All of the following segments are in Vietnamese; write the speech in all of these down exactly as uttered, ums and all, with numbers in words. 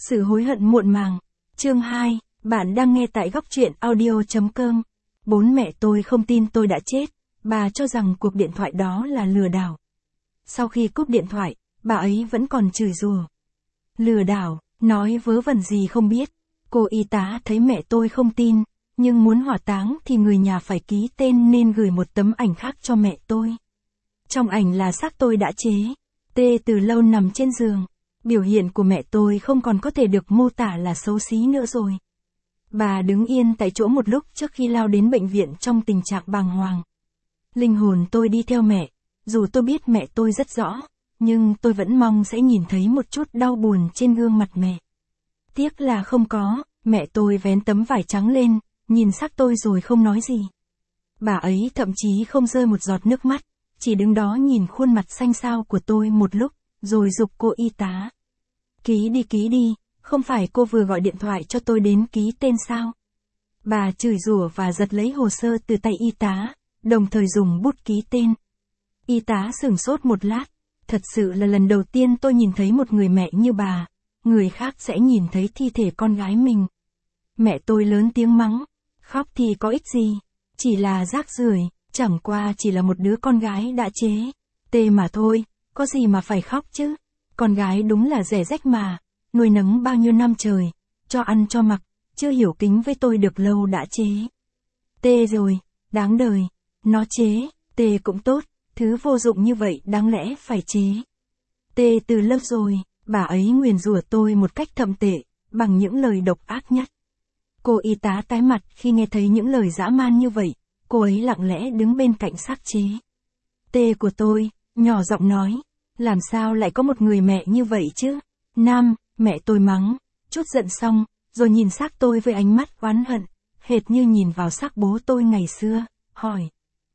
Sự hối hận muộn màng. Chương hai, bạn đang nghe tại góc truyện audio chấm com. Bốn mẹ tôi không tin tôi đã chết, bà cho rằng cuộc điện thoại đó là lừa đảo. Sau khi cúp điện thoại, bà ấy vẫn còn chửi rủa. Lừa đảo, nói vớ vẩn gì không biết. Cô y tá thấy mẹ tôi không tin, nhưng muốn hỏa táng thì người nhà phải ký tên nên gửi một tấm ảnh khác cho mẹ tôi. Trong ảnh là xác tôi đã chế, tê từ lâu nằm trên giường. Biểu hiện của mẹ tôi không còn có thể được mô tả là xấu xí nữa rồi. Bà đứng yên tại chỗ một lúc trước khi lao đến bệnh viện trong tình trạng bàng hoàng. Linh hồn tôi đi theo mẹ, dù tôi biết mẹ tôi rất rõ, nhưng tôi vẫn mong sẽ nhìn thấy một chút đau buồn trên gương mặt mẹ. Tiếc là không có, mẹ tôi vén tấm vải trắng lên, nhìn xác tôi rồi không nói gì. Bà ấy thậm chí không rơi một giọt nước mắt, chỉ đứng đó nhìn khuôn mặt xanh xao của tôi một lúc, rồi giục cô y tá. Ký đi ký đi, không phải cô vừa gọi điện thoại cho tôi đến ký tên sao? Bà chửi rủa và giật lấy hồ sơ từ tay y tá, đồng thời dùng bút ký tên. Y tá sửng sốt một lát, thật sự là lần đầu tiên tôi nhìn thấy một người mẹ như bà, người khác sẽ nhìn thấy thi thể con gái mình. Mẹ tôi lớn tiếng mắng, khóc thì có ích gì, chỉ là rác rưởi, chẳng qua chỉ là một đứa con gái đã chế, tê mà thôi, có gì mà phải khóc chứ, con gái đúng là rẻ rách mà, nuôi nấng bao nhiêu năm trời, cho ăn cho mặc, chưa hiểu kính với tôi được lâu đã chế. Tê rồi, đáng đời, nó chế, tê cũng tốt, thứ vô dụng như vậy đáng lẽ phải chế. Tê từ lâu rồi, bà ấy nguyền rủa tôi một cách thậm tệ, bằng những lời độc ác nhất. Cô y tá tái mặt khi nghe thấy những lời dã man như vậy, cô ấy lặng lẽ đứng bên cạnh xác chế. Tê của tôi, nhỏ giọng nói, làm sao lại có một người mẹ như vậy chứ? Nam, mẹ tôi mắng, chút giận xong, rồi nhìn xác tôi với ánh mắt oán hận, hệt như nhìn vào xác bố tôi ngày xưa, hỏi.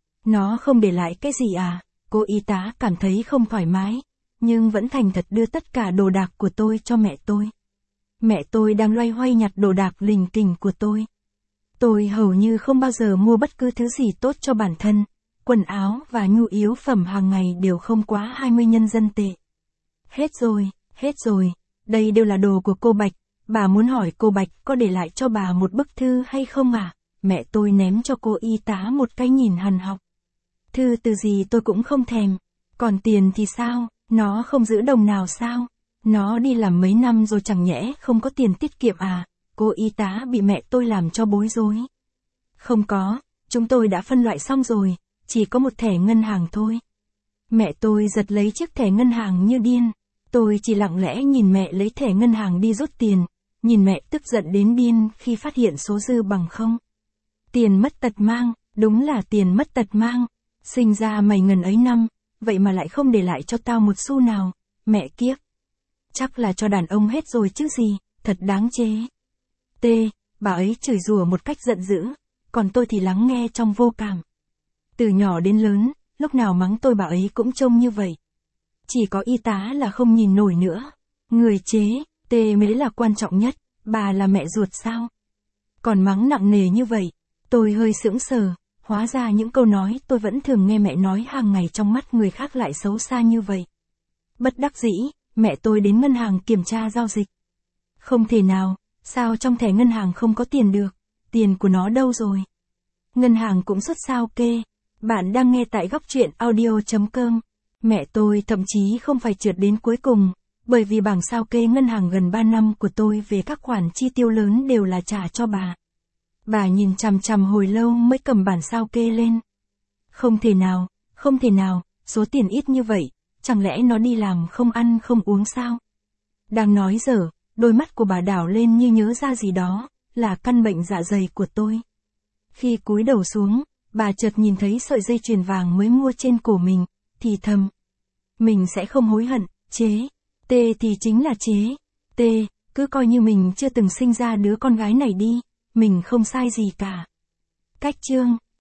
Nó không để lại cái gì à? Cô y tá cảm thấy không thoải mái, nhưng vẫn thành thật đưa tất cả đồ đạc của tôi cho mẹ tôi. Mẹ tôi đang loay hoay nhặt đồ đạc lình kình của tôi. Tôi hầu như không bao giờ mua bất cứ thứ gì tốt cho bản thân, quần áo và nhu yếu phẩm hàng ngày đều không quá hai mươi nhân dân tệ. Hết rồi, hết rồi, đây đều là đồ của cô Bạch, bà muốn hỏi cô Bạch có để lại cho bà một bức thư hay không à? Mẹ tôi ném cho cô y tá một cái nhìn hằn học. Thư từ gì tôi cũng không thèm, còn tiền thì sao, nó không giữ đồng nào sao? Nó đi làm mấy năm rồi chẳng nhẽ không có tiền tiết kiệm à? Cô y tá bị mẹ tôi làm cho bối rối. Không có, chúng tôi đã phân loại xong rồi, chỉ có một thẻ ngân hàng thôi. Mẹ tôi giật lấy chiếc thẻ ngân hàng như điên. Tôi chỉ lặng lẽ nhìn mẹ lấy thẻ ngân hàng đi rút tiền, nhìn mẹ tức giận đến điên khi phát hiện số dư bằng không. Tiền mất tật mang, đúng là tiền mất tật mang. Sinh ra mày ngần ấy năm, vậy mà lại không để lại cho tao một xu nào, mẹ kiếp. Chắc là cho đàn ông hết rồi chứ gì, thật đáng chê. T, bà ấy chửi rủa một cách giận dữ, còn tôi thì lắng nghe trong vô cảm. Từ nhỏ đến lớn, lúc nào mắng tôi bà ấy cũng trông như vậy. Chỉ có y tá là không nhìn nổi nữa. Người chế, T mới là quan trọng nhất, bà là mẹ ruột sao? Còn mắng nặng nề như vậy, tôi hơi sững sờ, hóa ra những câu nói tôi vẫn thường nghe mẹ nói hàng ngày trong mắt người khác lại xấu xa như vậy. Bất đắc dĩ, mẹ tôi đến ngân hàng kiểm tra giao dịch. Không thể nào, sao trong thẻ ngân hàng không có tiền được, tiền của nó đâu rồi? Ngân hàng cũng xuất sao kê. Bạn đang nghe tại góc truyện audio chấm com. Mẹ tôi thậm chí không phải trượt đến cuối cùng, bởi vì bảng sao kê ngân hàng gần ba năm của tôi về các khoản chi tiêu lớn đều là trả cho bà. Bà nhìn chằm chằm hồi lâu mới cầm bản sao kê lên. Không thể nào, không thể nào, số tiền ít như vậy, chẳng lẽ nó đi làm không ăn không uống sao? Đang nói dở, đôi mắt của bà đảo lên như nhớ ra gì đó, là căn bệnh dạ dày của tôi. Khi cúi đầu xuống, bà chợt nhìn thấy sợi dây chuyền vàng mới mua trên cổ mình, thì thầm. Mình sẽ không hối hận, chế. T thì chính là chế. T, cứ coi như mình chưa từng sinh ra đứa con gái này đi, mình không sai gì cả. Cách chương.